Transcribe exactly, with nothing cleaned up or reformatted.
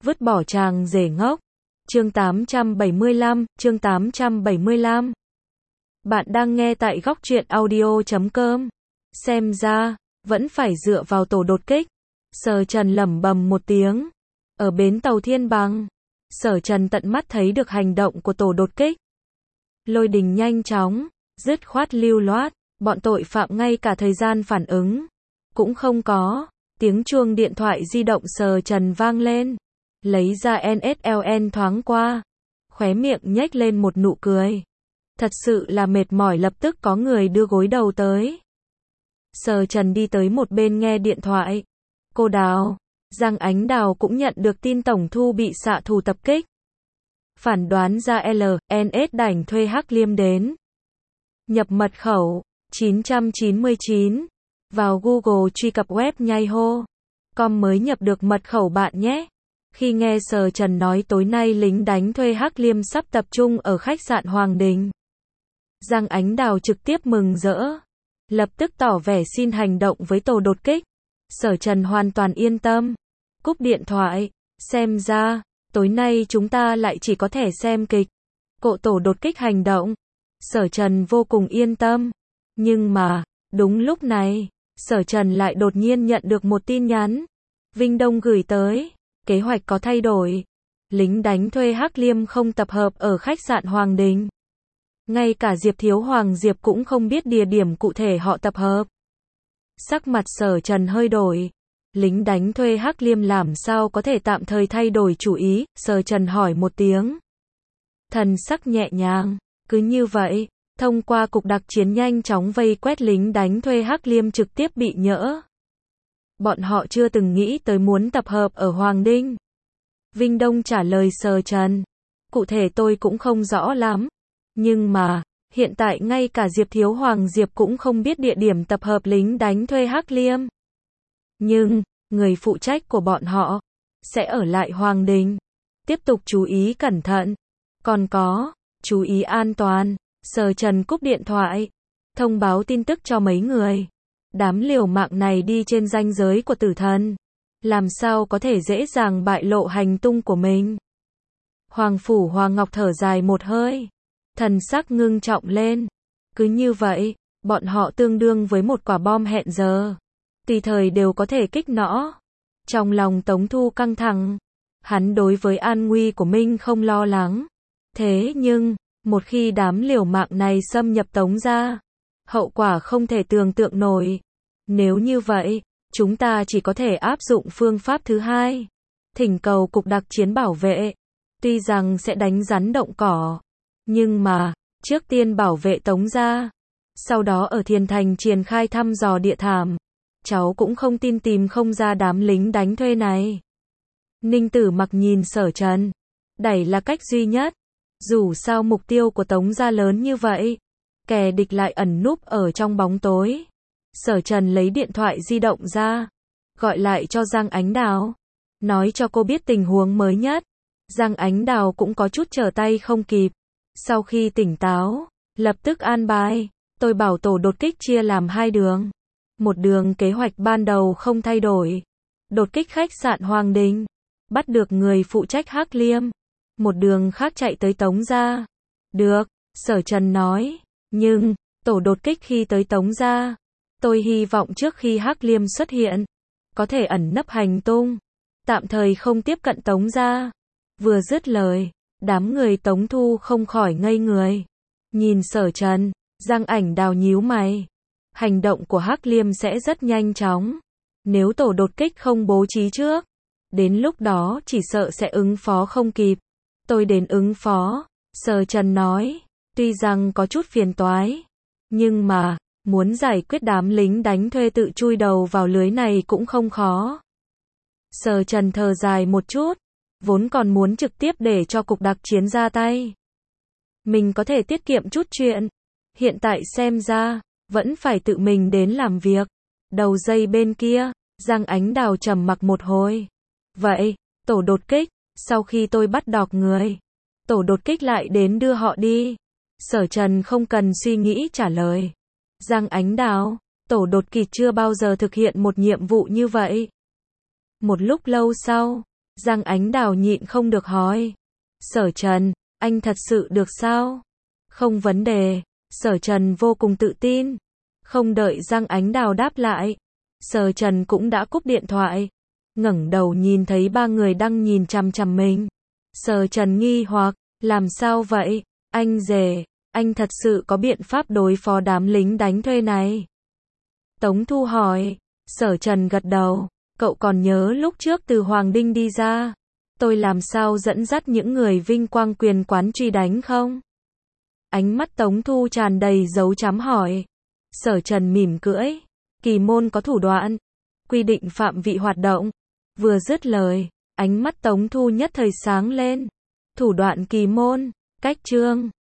vứt bỏ chàng rể ngốc. Chương tám trăm bảy mươi lăm, chương tám trăm bảy mươi lăm. Bạn đang nghe tại góc truyện audio chấm com. Xem ra, vẫn phải dựa vào tổ đột kích. Sở Trần lẩm bẩm một tiếng. Ở bến tàu Thiên Bằng, Sở Trần tận mắt thấy được hành động của tổ đột kích. Lôi đình nhanh chóng, dứt khoát lưu loát, bọn tội phạm ngay cả thời gian phản ứng cũng không có. Tiếng chuông điện thoại di động Sở Trần vang lên, lấy ra en ét lờ en thoáng qua, khóe miệng nhếch lên một nụ cười. Thật sự là mệt mỏi, lập tức có người đưa gối đầu tới. Sở Trần đi tới một bên nghe điện thoại. Cô Đào, Giang Ánh Đào cũng nhận được tin Tổng Thu bị xạ thủ tập kích. Phản đoán ra lờ en ét đành thuê Hắc Liêm đến. Nhập mật khẩu chín trăm chín mươi chín, vào Google truy cập web nhai hô chấm com mới nhập được mật khẩu bạn nhé. Khi nghe Sở Trần nói tối nay lính đánh thuê Hắc Liêm sắp tập trung ở khách sạn Hoàng Đình, Giang Ánh Đào trực tiếp mừng rỡ, lập tức tỏ vẻ xin hành động với tổ đột kích. Sở Trần hoàn toàn yên tâm, cúp điện thoại. Xem ra, tối nay chúng ta lại chỉ có thể xem kịch. Cộ tổ đột kích hành động. Sở Trần vô cùng yên tâm. Nhưng mà, đúng lúc này, Sở Trần lại đột nhiên nhận được một tin nhắn. Vinh Đông gửi tới. Kế hoạch có thay đổi. Lính đánh thuê Hắc Liêm không tập hợp ở khách sạn Hoàng Đình. Ngay cả Diệp Thiếu Hoàng Diệp cũng không biết địa điểm cụ thể họ tập hợp. Sắc mặt Sở Trần hơi đổi. Lính đánh thuê Hắc Liêm làm sao có thể tạm thời thay đổi chủ ý? Sở Trần hỏi một tiếng. Thần sắc nhẹ nhàng. Cứ như vậy, thông qua cục đặc chiến nhanh chóng vây quét lính đánh thuê Hắc Liêm trực tiếp bị nhỡ. Bọn họ chưa từng nghĩ tới muốn tập hợp ở Hoàng Đình. Vinh Đông trả lời Sở Trần. Cụ thể tôi cũng không rõ lắm. Nhưng mà, hiện tại ngay cả Diệp Thiếu Hoàng Diệp cũng không biết địa điểm tập hợp lính đánh thuê Hắc Liêm. Nhưng, người phụ trách của bọn họ sẽ ở lại Hoàng Đình. Tiếp tục chú ý cẩn thận. Còn có, chú ý an toàn. Sở Trần cúp điện thoại, thông báo tin tức cho mấy người. Đám liều mạng này đi trên ranh giới của tử thần, làm sao có thể dễ dàng bại lộ hành tung của mình. Hoàng Phủ Hoàng Ngọc thở dài một hơi, thần sắc ngưng trọng lên. Cứ như vậy, bọn họ tương đương với một quả bom hẹn giờ, tùy thời đều có thể kích nõ. Trong lòng Tống Thu căng thẳng, hắn đối với an nguy của mình không lo lắng. Thế nhưng, một khi đám liều mạng này xâm nhập Tống gia, hậu quả không thể tưởng tượng nổi. Nếu như vậy, chúng ta chỉ có thể áp dụng phương pháp thứ hai. Thỉnh cầu cục đặc chiến bảo vệ. Tuy rằng sẽ đánh rắn động cỏ, nhưng mà, trước tiên bảo vệ Tống gia. Sau đó ở Thiền Thành triển khai thăm dò địa thảm. Cháu cũng không tin tìm không ra đám lính đánh thuê này. Ninh Tử Mặc nhìn Sở Trần. Đẩy là cách duy nhất. Dù sao mục tiêu của Tống gia lớn như vậy, kẻ địch lại ẩn núp ở trong bóng tối. Sở Trần lấy điện thoại di động ra, gọi lại cho Giang Ánh Đào, nói cho cô biết tình huống mới nhất. Giang Ánh Đào cũng có chút trở tay không kịp. Sau khi tỉnh táo, lập tức an bài, tôi bảo tổ đột kích chia làm hai đường. Một đường kế hoạch ban đầu không thay đổi, đột kích khách sạn Hoàng Đình, bắt được người phụ trách Hắc Liêm. Một đường khác chạy tới Tống gia. Được, Sở Trần nói, nhưng, tổ đột kích khi tới Tống gia, tôi hy vọng trước khi Hắc Liêm xuất hiện, có thể ẩn nấp hành tung, tạm thời không tiếp cận Tống gia. Vừa dứt lời, đám người Tống Thu không khỏi ngây người. Nhìn Sở Trần, Giang Ảnh Đào nhíu mày. Hành động của Hắc Liêm sẽ rất nhanh chóng. Nếu tổ đột kích không bố trí trước, đến lúc đó chỉ sợ sẽ ứng phó không kịp. Tôi đến ứng phó, Sở Trần nói. Tuy rằng có chút phiền toái, nhưng mà, muốn giải quyết đám lính đánh thuê tự chui đầu vào lưới này cũng không khó. Sở Trần thở dài một chút, vốn còn muốn trực tiếp để cho cục đặc chiến ra tay. Mình có thể tiết kiệm chút chuyện. Hiện tại xem ra, vẫn phải tự mình đến làm việc. Đầu dây bên kia, Giang Ánh Đào trầm mặc một hồi. Vậy, tổ đột kích, sau khi tôi bắt đọc người, tổ đột kích lại đến đưa họ đi. Sở Trần không cần suy nghĩ trả lời. Giang Ánh Đào, tổ đột kích chưa bao giờ thực hiện một nhiệm vụ như vậy. Một lúc lâu sau, Giang Ánh Đào nhịn không được hỏi. Sở Trần, anh thật sự được sao? Không vấn đề. Sở Trần vô cùng tự tin. Không đợi Giang Ánh Đào đáp lại, Sở Trần cũng đã cúp điện thoại. Ngẩng đầu nhìn thấy ba người đang nhìn chằm chằm mình. Sở Trần nghi hoặc, làm sao vậy? Anh rể, anh thật sự có biện pháp đối phó đám lính đánh thuê này? Tống Thu hỏi. Sở Trần gật đầu. Cậu còn nhớ lúc trước từ Hoàng Đinh đi ra, tôi làm sao dẫn dắt những người vinh quang quyền quán truy đánh không? Ánh mắt Tống Thu tràn đầy dấu chấm hỏi. Sở Trần mỉm cưỡi. Kỳ môn có thủ đoạn, quy định phạm vị hoạt động. Vừa dứt lời, ánh mắt Tống Thu nhất thời sáng lên. Thủ đoạn kỳ môn, cách chương